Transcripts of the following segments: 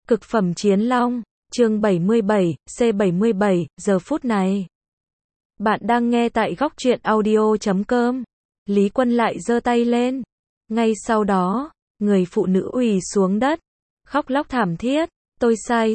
Cực phẩm chiến long, chương 77, C77, giờ phút này. Bạn đang nghe tại góc truyện audio.com. Lý Quân lại giơ tay lên. Ngay sau đó, người phụ nữ quỳ xuống đất, khóc lóc thảm thiết. Tôi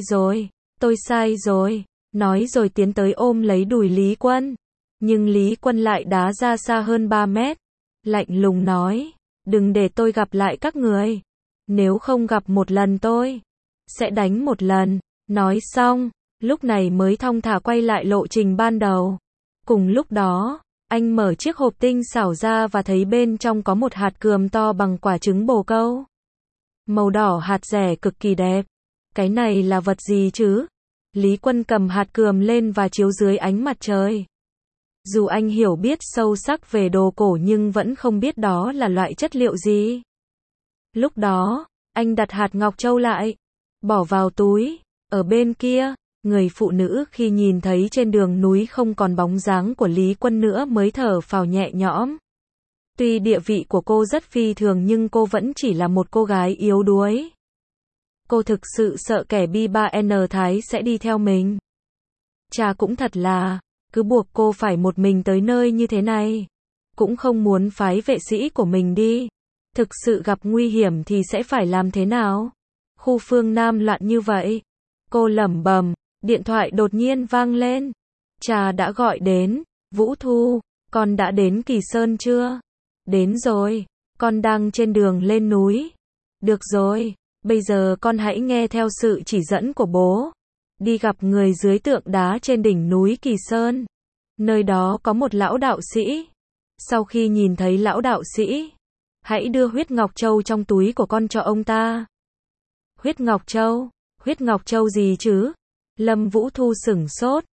sai rồi, nói rồi tiến tới ôm lấy đùi Lý Quân. Nhưng Lý Quân lại đá ra xa hơn 3 mét. Lạnh lùng nói, đừng để tôi gặp lại các người. Nếu không gặp một lần tôi sẽ đánh một lần. Nói xong, lúc này mới thong thả quay lại lộ trình ban đầu. Cùng lúc đó, anh mở chiếc hộp tinh xảo ra và thấy bên trong có một hạt cườm to bằng quả trứng bồ câu. Màu đỏ hạt rẻ cực kỳ đẹp. Cái này là vật gì chứ? Lý Quân cầm hạt cườm lên và chiếu dưới ánh mặt trời. Dù anh hiểu biết sâu sắc về đồ cổ nhưng vẫn không biết đó là loại chất liệu gì. Lúc đó, anh đặt hạt ngọc châu lại, bỏ vào túi. Ở bên kia, người phụ nữ khi nhìn thấy trên đường núi không còn bóng dáng của Lý Quân nữa mới thở phào nhẹ nhõm. Tuy địa vị của cô rất phi thường nhưng cô vẫn chỉ là một cô gái yếu đuối. Cô thực sự sợ kẻ B3N Thái sẽ đi theo mình. Cha cũng thật là, cứ buộc cô phải một mình tới nơi như thế này. Cũng không muốn phái vệ sĩ của mình đi. Thực sự gặp nguy hiểm thì sẽ phải làm thế nào? Khu phương Nam loạn như vậy. Cô lẩm bẩm, điện thoại đột nhiên vang lên. Cha đã gọi đến. Vũ Thu, con đã đến Kỳ Sơn chưa? Đến rồi, con đang trên đường lên núi. Được rồi, bây giờ con hãy nghe theo sự chỉ dẫn của bố. Đi gặp người dưới tượng đá trên đỉnh núi Kỳ Sơn. Nơi đó có một lão đạo sĩ. Sau khi nhìn thấy lão đạo sĩ, hãy đưa huyết ngọc châu trong túi của con cho ông ta. Huyết ngọc châu? Huyết ngọc châu gì chứ? Lâm Vũ Thu sửng sốt.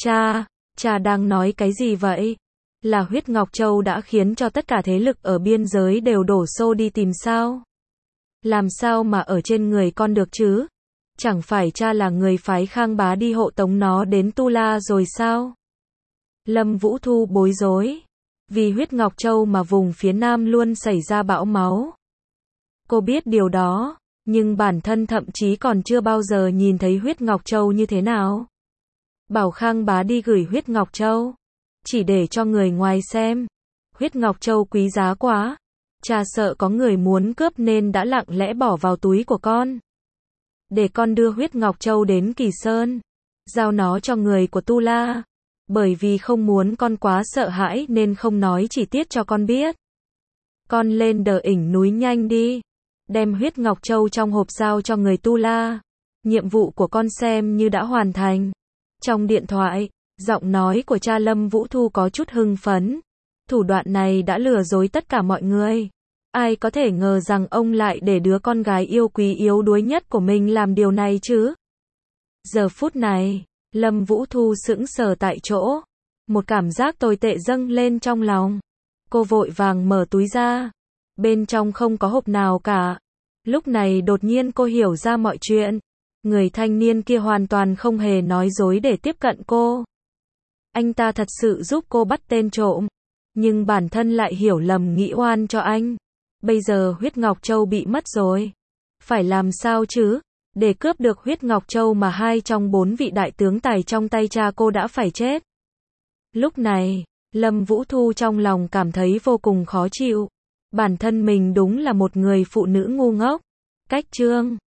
Cha đang nói cái gì vậy? Là huyết ngọc châu đã khiến cho tất cả thế lực ở biên giới đều đổ xô đi tìm sao? Làm sao mà ở trên người con được chứ? Chẳng phải cha là người phái Khang Bá đi hộ tống nó đến Tu La rồi sao? Lâm Vũ Thu bối rối. Vì huyết ngọc châu mà vùng phía Nam luôn xảy ra bão máu. Cô biết điều đó, nhưng bản thân thậm chí còn chưa bao giờ nhìn thấy huyết ngọc châu như thế nào. Bảo Khang Bá đi gửi huyết ngọc châu, chỉ để cho người ngoài xem. Huyết ngọc châu quý giá quá. Cha sợ có người muốn cướp nên đã lặng lẽ bỏ vào túi của con. Để con đưa huyết ngọc châu đến Kỳ Sơn, giao nó cho người của Tu La. Bởi vì không muốn con quá sợ hãi nên không nói chi tiết cho con biết. Con lên đỉnh núi nhanh đi. Đem huyết ngọc châu trong hộp giao cho người Tu La. Nhiệm vụ của con xem như đã hoàn thành. Trong điện thoại, giọng nói của cha Lâm Vũ Thu có chút hưng phấn. Thủ đoạn này đã lừa dối tất cả mọi người. Ai có thể ngờ rằng ông lại để đứa con gái yêu quý yếu đuối nhất của mình làm điều này chứ? Giờ phút này, Lâm Vũ Thu sững sờ tại chỗ. Một cảm giác tồi tệ dâng lên trong lòng. Cô vội vàng mở túi ra. Bên trong không có hộp nào cả. Lúc này đột nhiên cô hiểu ra mọi chuyện. Người thanh niên kia hoàn toàn không hề nói dối để tiếp cận cô. Anh ta thật sự giúp cô bắt tên trộm. Nhưng bản thân lại hiểu lầm nghĩ oan cho anh. Bây giờ huyết ngọc châu bị mất rồi. Phải làm sao chứ? Để cướp được huyết ngọc châu mà 2 trong 4 vị đại tướng tài trong tay cha cô đã phải chết. Lúc này, Lâm Vũ Thu trong lòng cảm thấy vô cùng khó chịu. Bản thân mình đúng là một người phụ nữ ngu ngốc. Cách chương